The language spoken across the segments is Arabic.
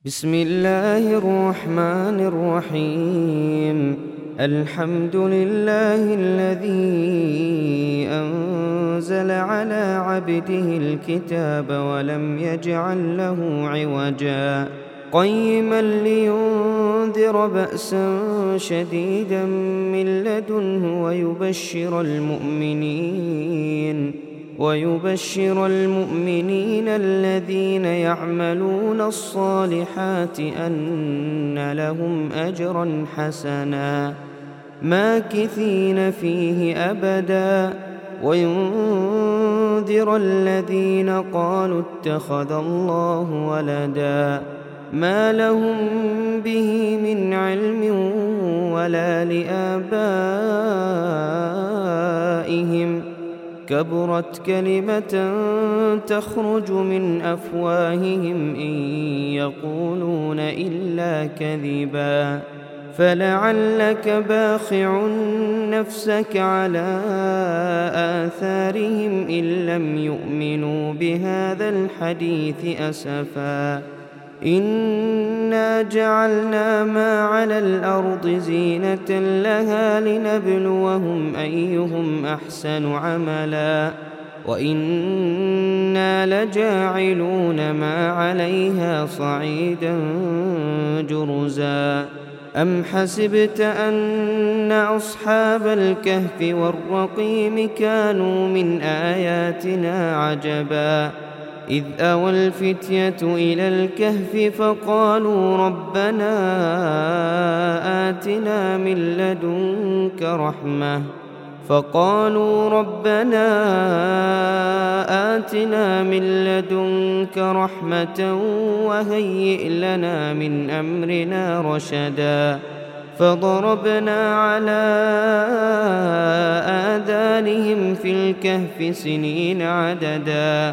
بسم الله الرحمن الرحيم. الحمد لله الذي أنزل على عبده الكتاب ولم يجعل له عوجا قيما لينذر بأسا شديدا من لدنه ويبشر المؤمنين الذين يعملون الصالحات أن لهم أجرا حسنا ماكثين فيه أبدا وينذر الذين قالوا اتخذ الله ولدا ما لهم به من علم ولا لآبائهم كبرت كلمة تخرج من أفواههم إن يقولون إلا كذبا فلعلك باخع نفسك على آثارهم إن لم يؤمنوا بهذا الحديث أسفا إنا جعلنا ما على الأرض زينة لها لنبلوهم أيهم أحسن عملا وإنا لجاعلون ما عليها صعيدا جرزا أم حسبت أن أصحاب الكهف والرقيم كانوا من آياتنا عجبا إذ أوى الفتية إلى الكهف فقالوا ربنا آتنا من لدنك رحمة وهيئ لنا من أمرنا رشدا فضربنا على آذانهم في الكهف سنين عددا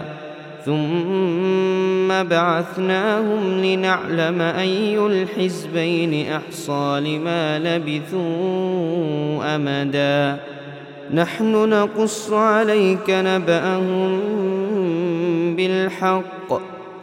ثم بعثناهم لنعلم أي الحزبين أحصى لما لبثوا أمدا نحن نقص عليك نبأهم بالحق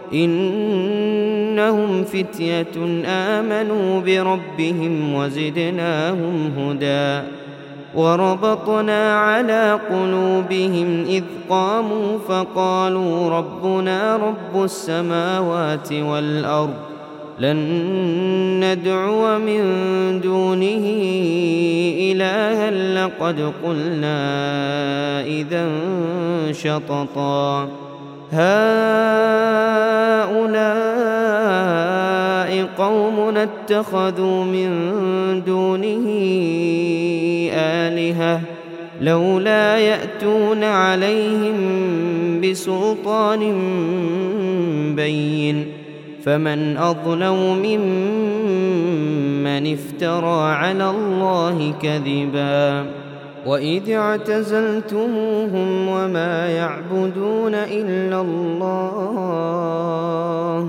إنهم فتية آمنوا بربهم وزدناهم هدى وربطنا على قلوبهم إذ قاموا فقالوا ربنا رب السماوات والأرض لن ندعو من دونه إلها لقد قلنا إذا شططا هؤلاء قومنا اتخذوا من دونه آلهة لولا يأتون عليهم بسلطان بين فمن أظلم ممن افترى على الله كذبا وإذ اعتزلتموهم وما يعبدون إلا الله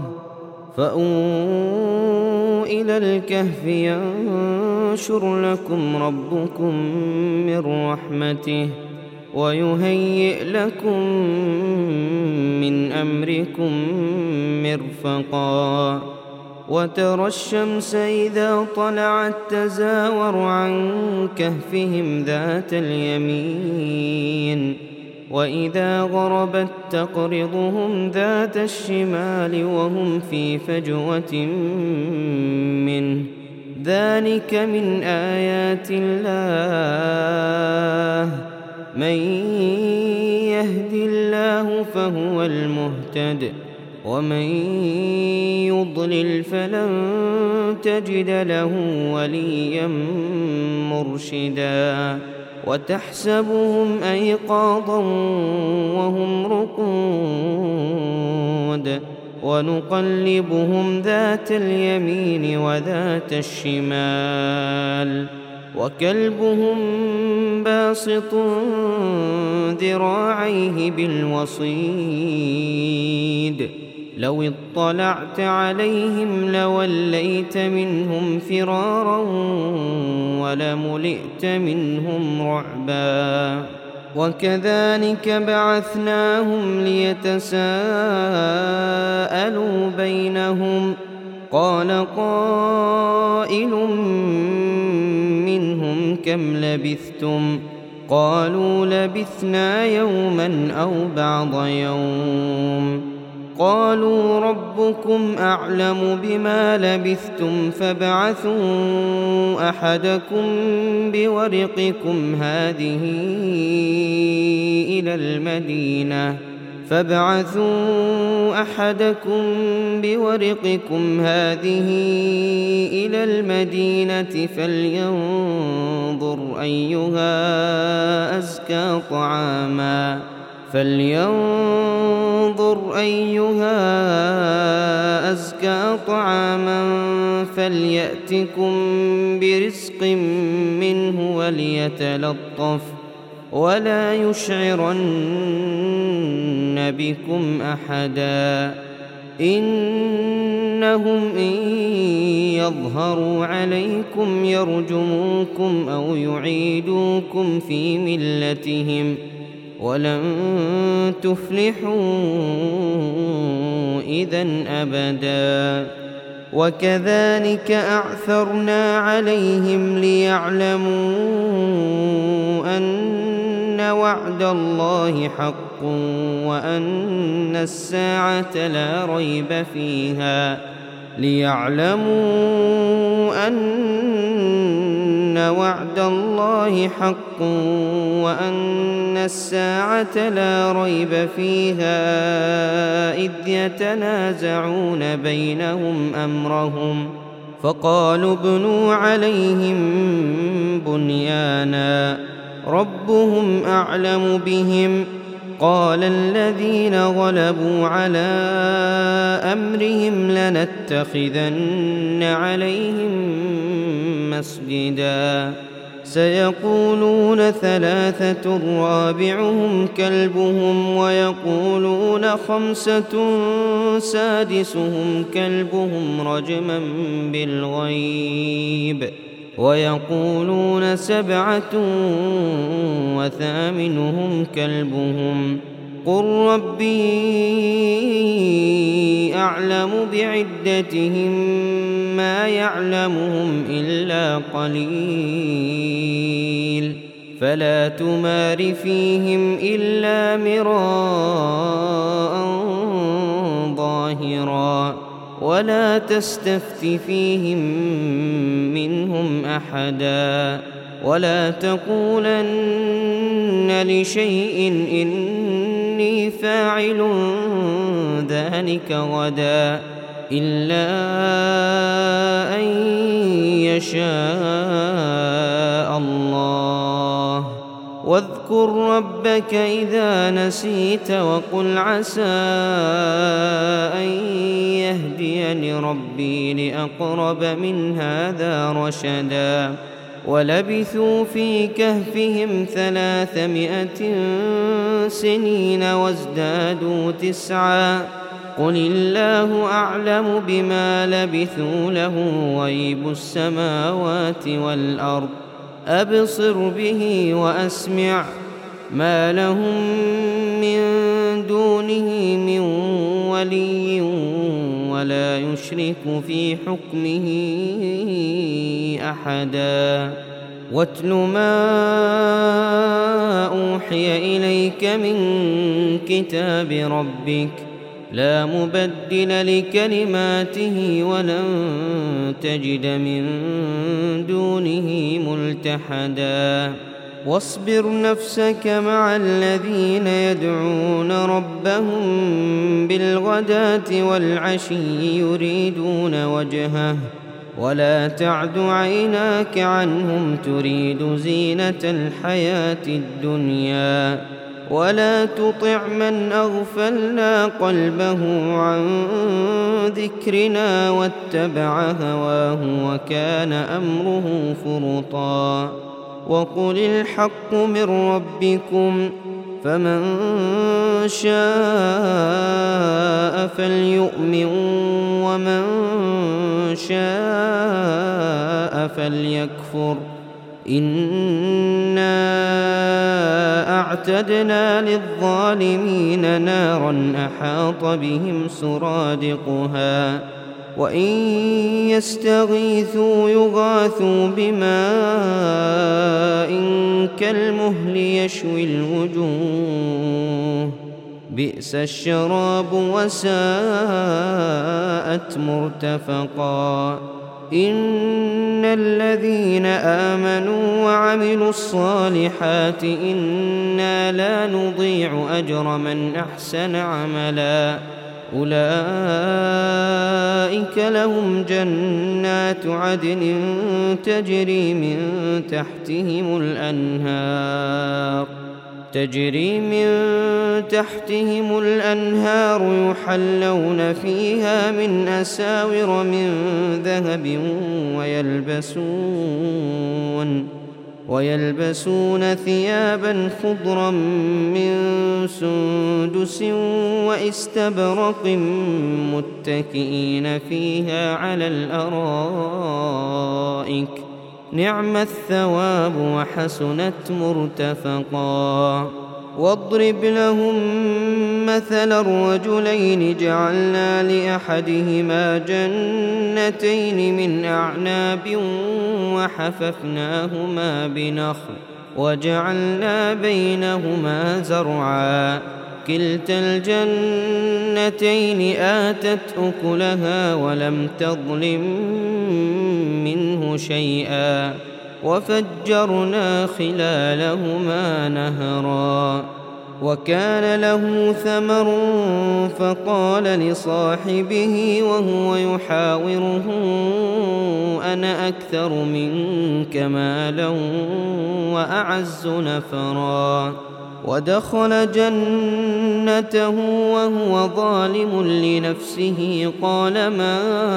فأووا إلى الكهف ينشر لكم ربكم من رحمته ويهيئ لكم من أمركم مرفقا وترى الشمس إذا طلعت تزاور عن كهفهم ذات اليمين وإذا غربت تقرضهم ذات الشمال وهم في فجوة منه ذلك من آيات الله من يهد الله فهو المهتد ومن يضلل فلن تجد له وليا مرشدا وتحسبهم أيقاظا وهم رقود ونقلبهم ذات اليمين وذات الشمال وكلبهم باسط ذراعيه بالوصيد لو اطلعت عليهم لوليت منهم فرارا ولملئت منهم رعبا وكذلك بعثناهم ليتساءلوا بينهم قال قائل منهم كم لبثتم قالوا لبثنا يوما أو بعض يوم قالوا ربكم أعلم بما لبثتم فابعثوا أحدكم بورقكم هذه إلى المدينة فلينظر أيها أزكى طعاما فليأتكم برزق منه وليتلطف ولا يشعرن بكم أحدا إنهم إن يظهروا عليكم يرجموكم أو يعيدوكم في ملتهم ولن تفلحوا إذن أبدا وكذلك أعثرنا عليهم ليعلموا أن وعد الله حق وأن الساعة لا ريب فيها إذ يتنازعون بينهم أمرهم فقالوا ابنوا عليهم بنيانا ربهم أعلم بهم قال الذين غلبوا على أمرهم لنتخذن عليهم مسجدا سيقولون ثلاثة رابعهم كلبهم ويقولون خمسة سادسهم كلبهم رجما بالغيب ويقولون سبعة وثامنهم كلبهم قل ربي أعلم بعدتهم ما يعلمهم إلا قليل فلا تمار فيهم إلا مراء ظاهرا ولا تستفت فيهم منهم أحدا ولا تقولن لشيء إني فاعل ذلك غدا إلا أن يشاء الله واذكر ربك إذا نسيت وقل عسى أن يهديني ربي لأقرب من هذا رشدا ولبثوا في كهفهم 300 سنين وازدادوا 9 قل الله أعلم بما لبثوا له غيب السماوات والأرض أبصر به وأسمع ما لهم من دونه من ولي ولا يشرك في حكمه أحدا واتل ما أوحي إليك من كتاب ربك لا مبدل لكلماته ولن تجد من دونه ملتحدا واصبر نفسك مع الذين يدعون ربهم بالغداة والعشي يريدون وجهه ولا تعد عيناك عنهم تريد زينة الحياة الدنيا ولا تطع من أغفلنا قلبه عن ذكرنا واتبع هواه وكان أمره فرطا وقل الحق من ربكم فمن شاء فليؤمن ومن شاء فليكفر إنا أعتدنا للظالمين نارا أحاط بهم سرادقها وإن يستغيثوا يغاثوا بماء كالمهل يشوي الوجوه بئس الشراب وساءت مرتفقا إن الذين آمنوا وعملوا الصالحات إنا لا نضيع أجر من أحسن عملا أولئك لهم جنات عدن تجري من تحتهم الأنهار يحلون فيها من أساور من ذهب ويلبسون ثيابا خضرا من سندس واستبرق متكئين فيها على الأرائك نعم الثواب وحسنت مرتفقا واضرب لهم مثل الرجلين جعلنا لأحدهما جنتين من أعناب وحففناهما بنخل وجعلنا بينهما زرعا كلتا الجنتين آتت أكلها ولم تظلم منه شيئا وفجرنا خلالهما نهرا وكان له ثمر فقال لصاحبه وهو يحاوره أنا أكثر منك مالا وأعز نفرا ودخل جنته وهو ظالم لنفسه قال ما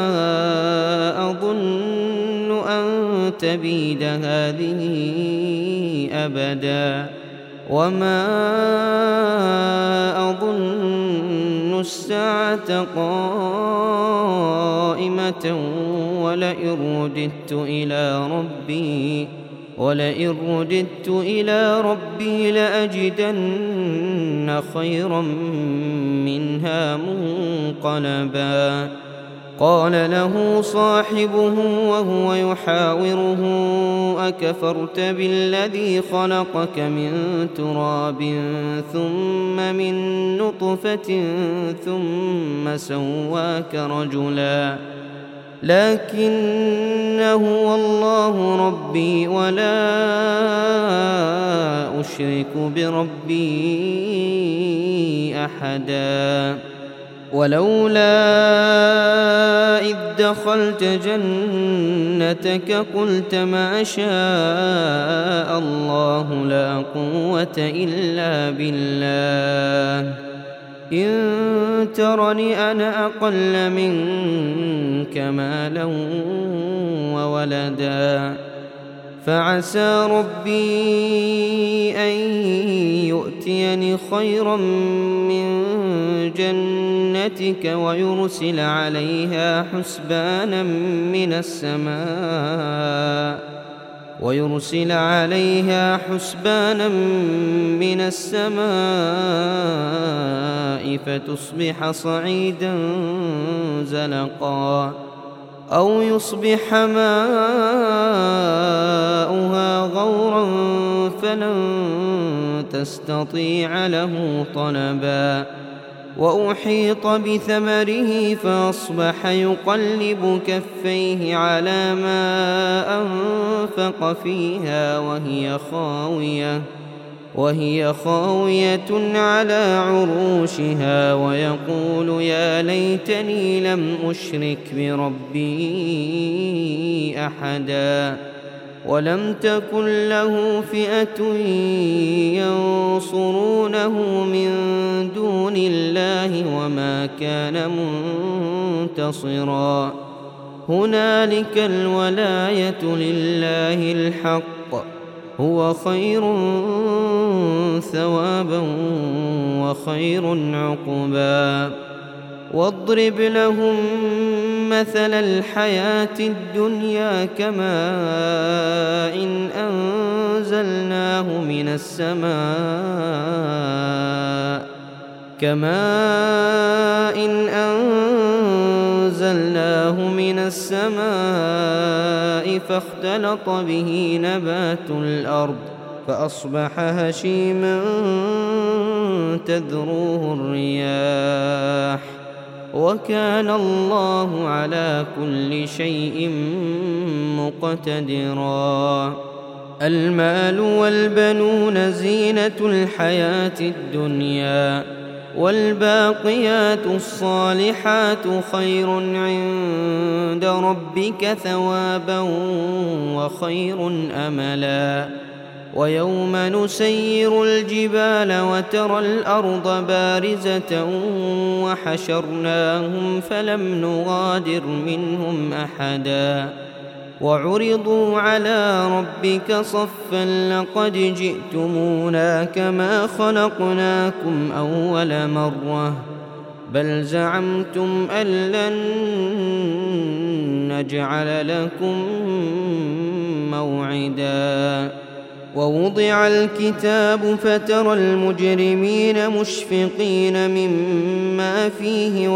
أظن أن تبيد هذه أبدا وما أظن الساعة قائمة ولئن رددت إلى ربي لأجدن خيرا منها منقلبا قال له صاحبه وهو يحاوره أكفرت بالذي خلقك من تراب ثم من نطفة ثم سواك رجلا لكن هو الله ربي ولا أشرك بربي أحدا ولولا إذ دخلت جنتك قلت ما شاء الله لا قوة إلا بالله إن ترني أنا أقل منك مالا وولدا فعسى ربي أن يؤتيني خيرا من جنتك ويرسل عليها حسبانا من السماء فتصبح صعيدا زلقا أو يصبح ماؤها غورا فلن تستطيع له طلبا وأحيط بثمره فأصبح يقلب كفيه على ما أنفق فيها وهي خاوية على عروشها ويقول يا ليتني لم أشرك بربي أحدا ولم تكن له فئة ينصرونه من دون الله وما كان منتصرا هنالك الولاية لله الحق هو خير ثوابا وخير عقبا واضرب لهم مثل الحياة الدنيا كماء أنزلناه السماء فاختلط به نبات الأرض فأصبح هشيما تذروه الرياح وكان الله على كل شيء مقتدرا. المال والبنون زينة الحياة الدنيا والباقيات الصالحات خير عند ربك ثوابا وخير أملا. ويوم نسير الجبال وترى الأرض بارزة وحشرناهم فلم نغادر منهم أحدا وعرضوا على ربك صفا لقد جئتمونا كما خلقناكم أول مرة بل زعمتم أن لن نجعل لكم موعدا. ووضع الكتاب فترى المجرمين مشفقين مما فيه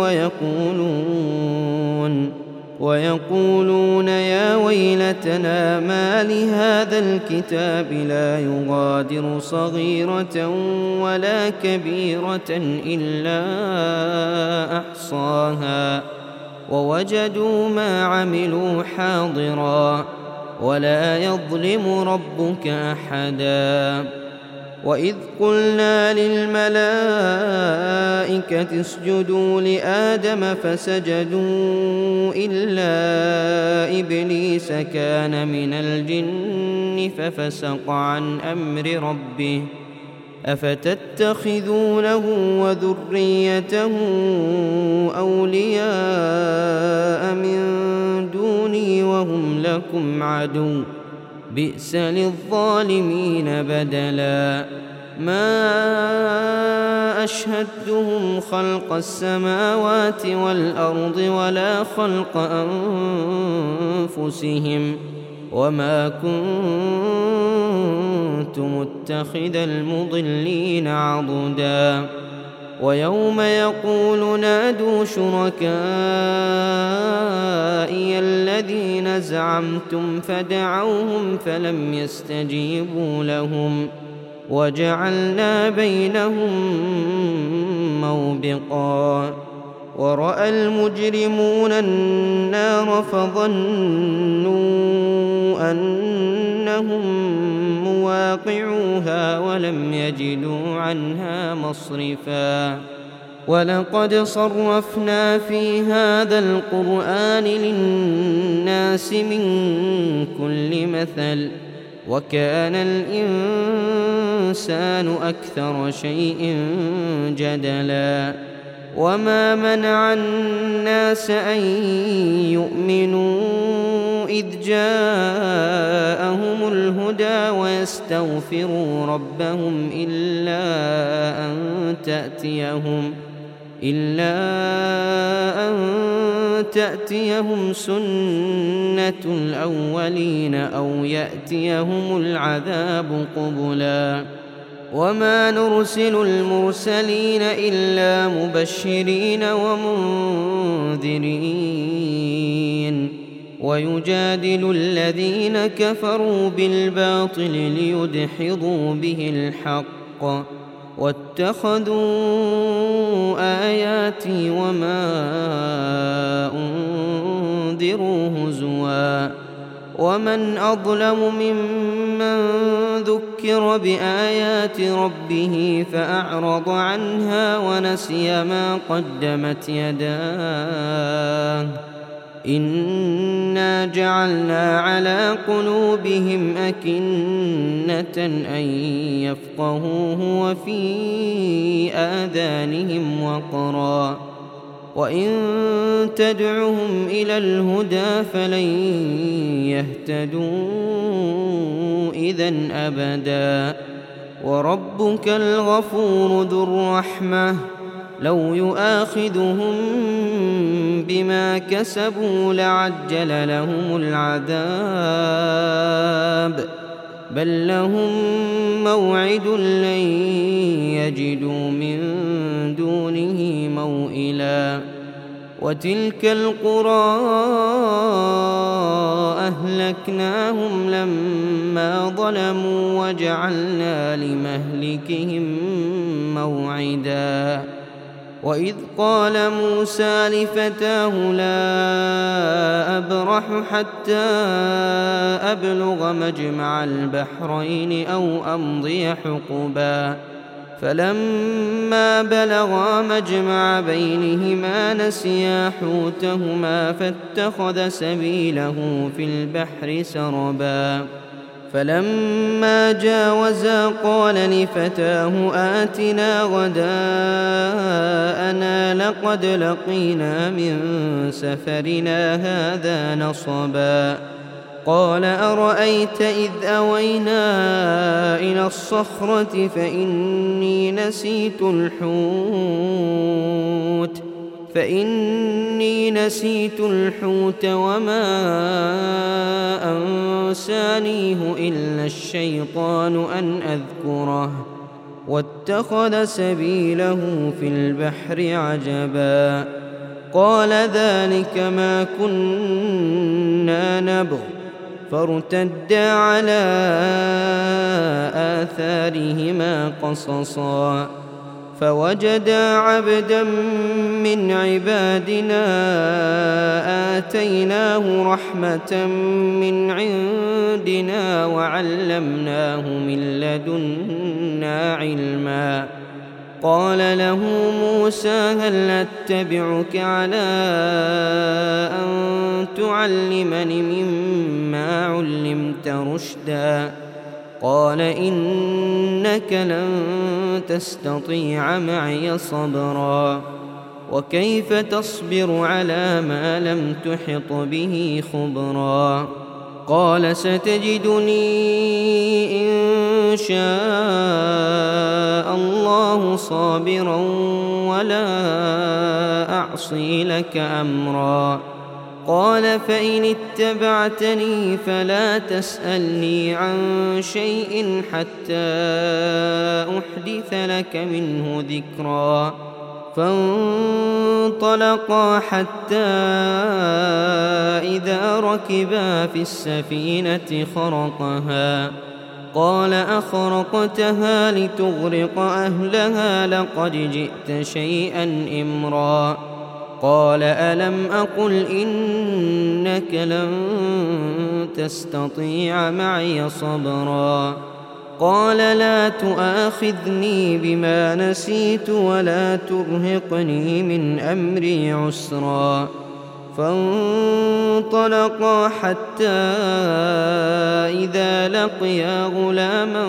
ويقولون يا ويلتنا ما لهذا الكتاب لا يغادر صغيرة ولا كبيرة إلا أحصاها ووجدوا ما عملوا حاضرا ولا يظلم ربك أحدا. وإذ قلنا للملائكة اسجدوا لآدم فسجدوا إلا إبليس كان من الجن ففسق عن أمر ربه أفتتخذونه وذريته أولياء من دوني وهم لكم عدو بئس للظالمين بدلا. ما أشهدتهم خلق السماوات والأرض ولا خلق أنفسهم وما كنت متخذ المضلين عضدا. ويوم يقول نادوا شركائي الذين زعمتم فدعوهم فلم يستجيبوا لهم وجعلنا بينهم موبقا. ورأى المجرمون النار فظنوا أنهم مواقعوها ولم يجدوا عنها مصرفا. ولقد صرفنا في هذا القرآن للناس من كل مثل وكان الإنسان أكثر شيء جدلا. وما منع الناس أن يؤمنوا إذ جاءهم الهدى ويستغفروا ربهم إلا أن تأتيهم سنة الأولين أو يأتيهم العذاب قبلا. وما نرسل المرسلين إلا مبشرين ومنذرين ويجادل الذين كفروا بالباطل ليدحضوا به الحق واتخذوا آياتي وما أنذروا هزوا. ومن أظلم ممن ذكر بآيات ربه فأعرض عنها ونسي ما قدمت يداه إنا جعلنا على قلوبهم أكنة أن يفقهوه وفي آذانهم وقرا وإن تدعهم إلى الهدى فلن يهتدوا إذن أبدا. وربك الغفور ذو الرحمة لو يؤاخذهم بما كسبوا لعجل لهم العذاب بل لهم موعد لن يجدوا من دونه موئلا. وتلك القرى أهلكناهم لما ظلموا وجعلنا لمهلكهم موعدا وإذ قال موسى لفتاه لا أبرح حتى أبلغ مجمع البحرين أو أمضي حقبا فلما بلغا مجمع بينهما نسيا حوتهما فاتخذ سبيله في البحر سربا فلما جاوزا قال لفتاه آتنا غداءنا لقد لقينا من سفرنا هذا نصبا قال أرأيت إذ أوينا إلى الصخرة فإني نسيت الحوت وما أنسانيه إلا الشيطان أن أذكره واتخذ سبيله في البحر عجبا قال ذلك ما كنا نبغ فارتدا على آثارهما قصصا فوجدا عبدا من عبادنا آتيناه رحمة من عندنا وعلمناه من لدنا علما قال له موسى هل أتبعك على أن تعلمني مما علمت رشدا قال إنك لن تستطيع معي صبرا وكيف تصبر على ما لم تحط به خبرا قال ستجدني إن شاء الله صابرا ولا أعصي لك أمرا قال فإن اتبعتني فلا تسألني عن شيء حتى أحدث لك منه ذكرا فانطلقا حتى إذا ركبا في السفينة خرقها قال أخرقتها لتغرق أهلها لقد جئت شيئا إمرا قال ألم أقل إنك لن تستطيع معي صبرا قال لا تؤاخذني بما نسيت ولا ترهقني من أمري عسرا فانطلقا حتى إذا لقيا غلاما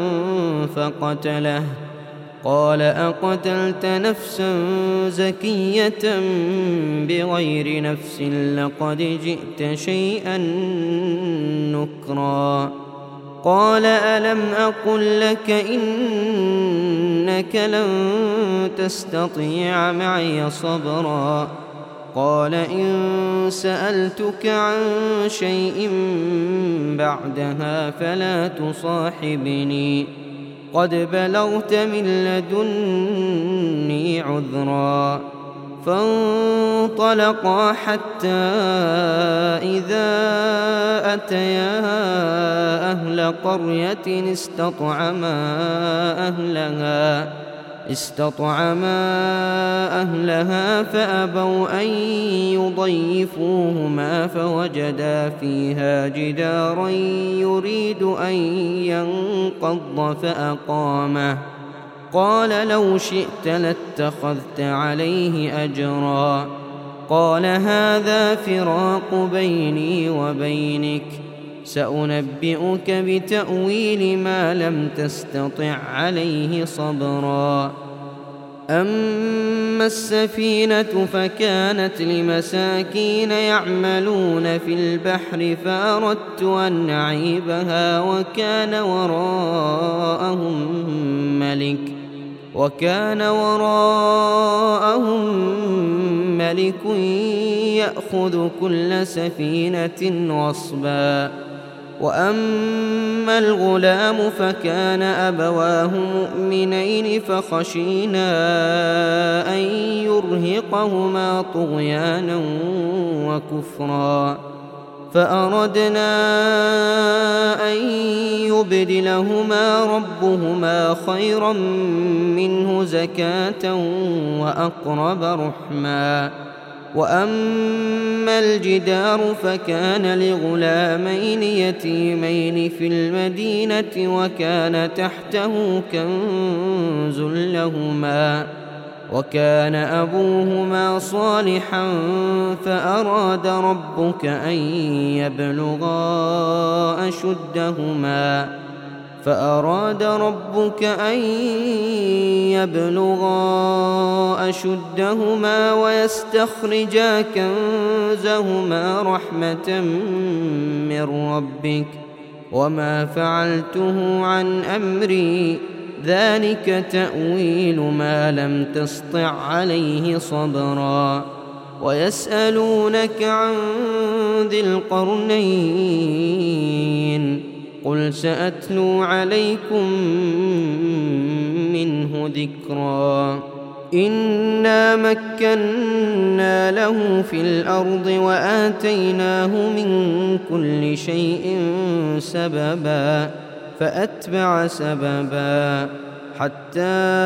فقتله قال أقتلت نفسا زكية بغير نفس لقد جئت شيئا نكرا قال ألم أقل لك إنك لن تستطيع معي صبرا قال إن سألتك عن شيء بعدها فلا تصاحبني قد بلغت من لدني عذرا فانطلقا حتى إذا أتيا أهل قرية استطعما أهلها فأبوا أن يضيفوهما فوجدا فيها جدارا يريد أن ينقض فأقامه قال لو شئت لاتخذت عليه أجرا قال هذا فراق بيني وبينك سأنبئك بتأويل ما لم تستطع عليه صبرا أما السفينة فكانت لمساكين يعملون في البحر فأردت أن أعيبها وكان وراءهم ملك يأخذ كل سفينة غصبا وأما الغلام فكان أبواه مؤمنين فخشينا أن يرهقهما طغيانا وكفرا فأردنا أن يبدلهما ربهما خيرا منه زكاة وأقرب رحما. وأما الجدار فكان لغلامين يتيمين في المدينة وكان تحته كنز لهما وكان أبوهما صالحا فأراد ربك أن يبلغا أشدهما ويستخرجا كنزهما رحمة من ربك وما فعلته عن أمري ذلك تأويل ما لم تسطع عليه صبرا. ويسألونك عن ذي القرنين قل سأتلو عليكم منه ذكرا. إنا مكنا له في الأرض وآتيناه من كل شيء سببا فأتبع سببا حتى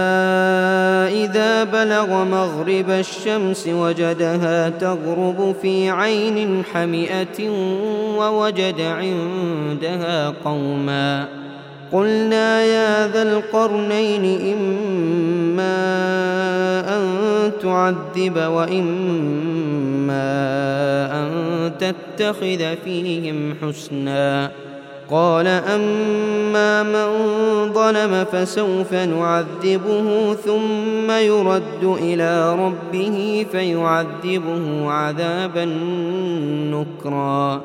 إذا بلغ مغرب الشمس وجدها تغرب في عين حمئة ووجد عندها قوما قلنا يا ذا القرنين إما أن تعذب وإما أن تتخذ فيهم حسنا. قال أما من ظلم فسوف نعذبه ثم يرد إلى ربه فيعذبه عذابا نكرا.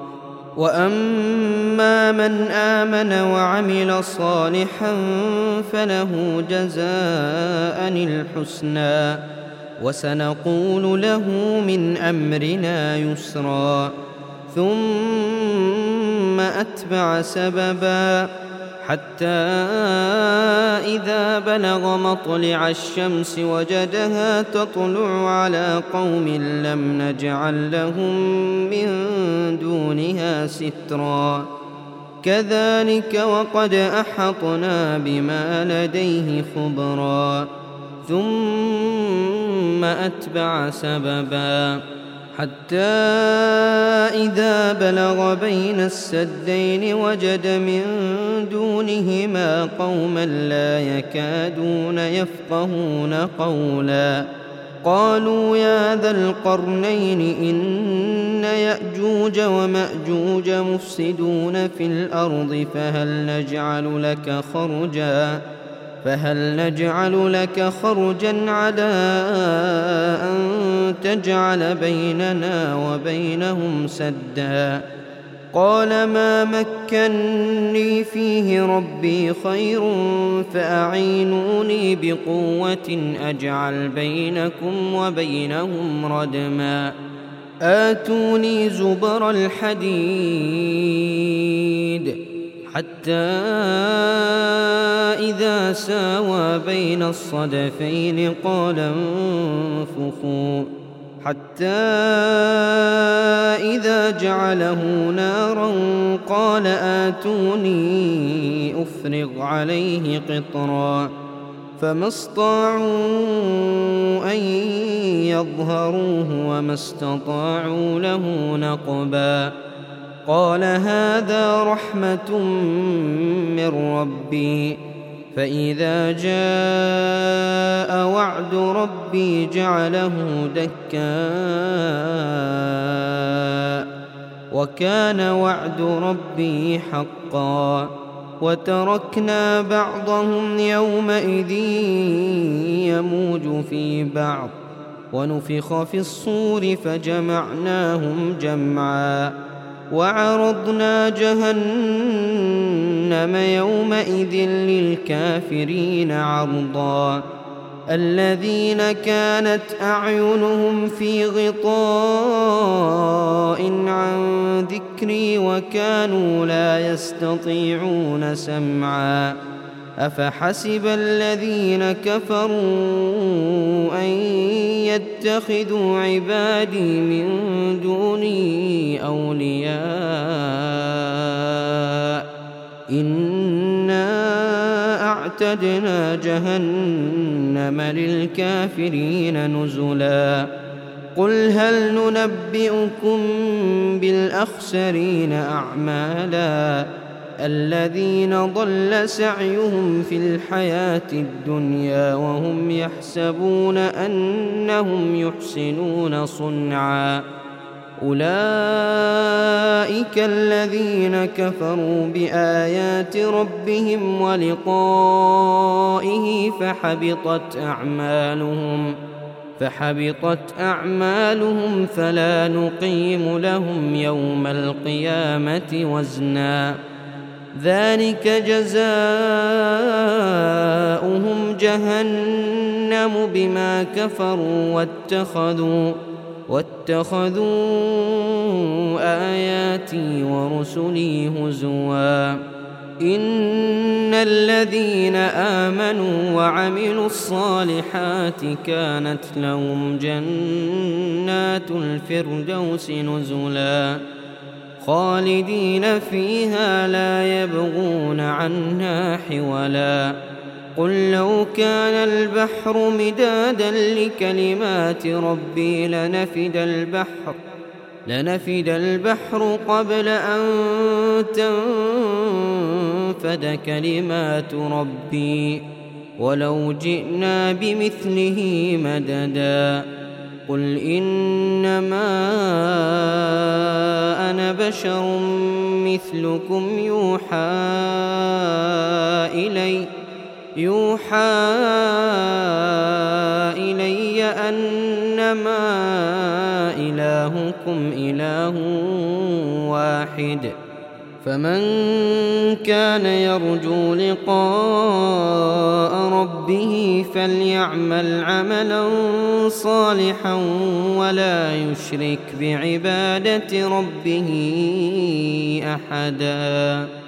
وأما من آمن وعمل صالحا فله جزاء الحسنى وسنقول له من أمرنا يسرا. ثم أتبع سببا حتى إذا بلغ مطلع الشمس وجدها تطلع على قوم لم نجعل لهم من دونها سترا. كذلك وقد أحطنا بما لديه خبرا. ثم أتبع سببا حتى إذا بلغ بين السدين وجد من دونهما قوما لا يكادون يفقهون قولا. قالوا يا ذا القرنين إن يأجوج ومأجوج مفسدون في الأرض فهل نجعل لك خرجا على أن تجعل بيننا وبينهم سدا. قال ما مكني فيه ربي خير فأعينوني بقوة أجعل بينكم وبينهم ردما. آتوني زبر الحديد حتى إذا ساوى بين الصدفين قال انفخوا حتى إذا جعله نارا قال آتوني أفرغ عليه قطرا. فما استطاعوا أن يظهروه وما استطاعوا له نقبا. قال هذا رحمة من ربي فإذا جاء وعد ربي جعله دكاء وكان وعد ربي حقا. وتركنا بعضهم يومئذ يموج في بعض ونفخ في الصور فجمعناهم جمعا. وعرضنا جهنم يومئذ للكافرين عرضا. الذين كانت أعينهم في غطاء عن ذكري وكانوا لا يستطيعون سمعا أفحسب الذين كفروا أن يتخذوا عبادي من دوني أولياء إنا أعتدنا جهنم للكافرين نزلا قل هل ننبئكم بالأخسرين أعمالا الذين ضل سعيهم في الحياة الدنيا وهم يحسبون أنهم يحسنون صنعا أولئك الذين كفروا بآيات ربهم ولقائه فحبطت أعمالهم فلا نقيم لهم يوم القيامة وزنا ذلك جزاؤهم جهنم بما كفروا واتخذوا آياتي ورسلي هزوا إن الذين آمنوا وعملوا الصالحات كانت لهم جنات الفردوس نزلا خالدين فيها لا يبغون عنها حولا قل لو كان البحر مدادا لكلمات ربي لنفد البحر قبل أن تنفد كلمات ربي ولو جئنا بمثله مددا قل إنما أنا بشر مثلكم يوحى إلي أنما إلهكم إله واحد فمن كان يرجو لقاء ربه فليعمل عملا صالحا ولا يشرك بعبادة ربه أحدا.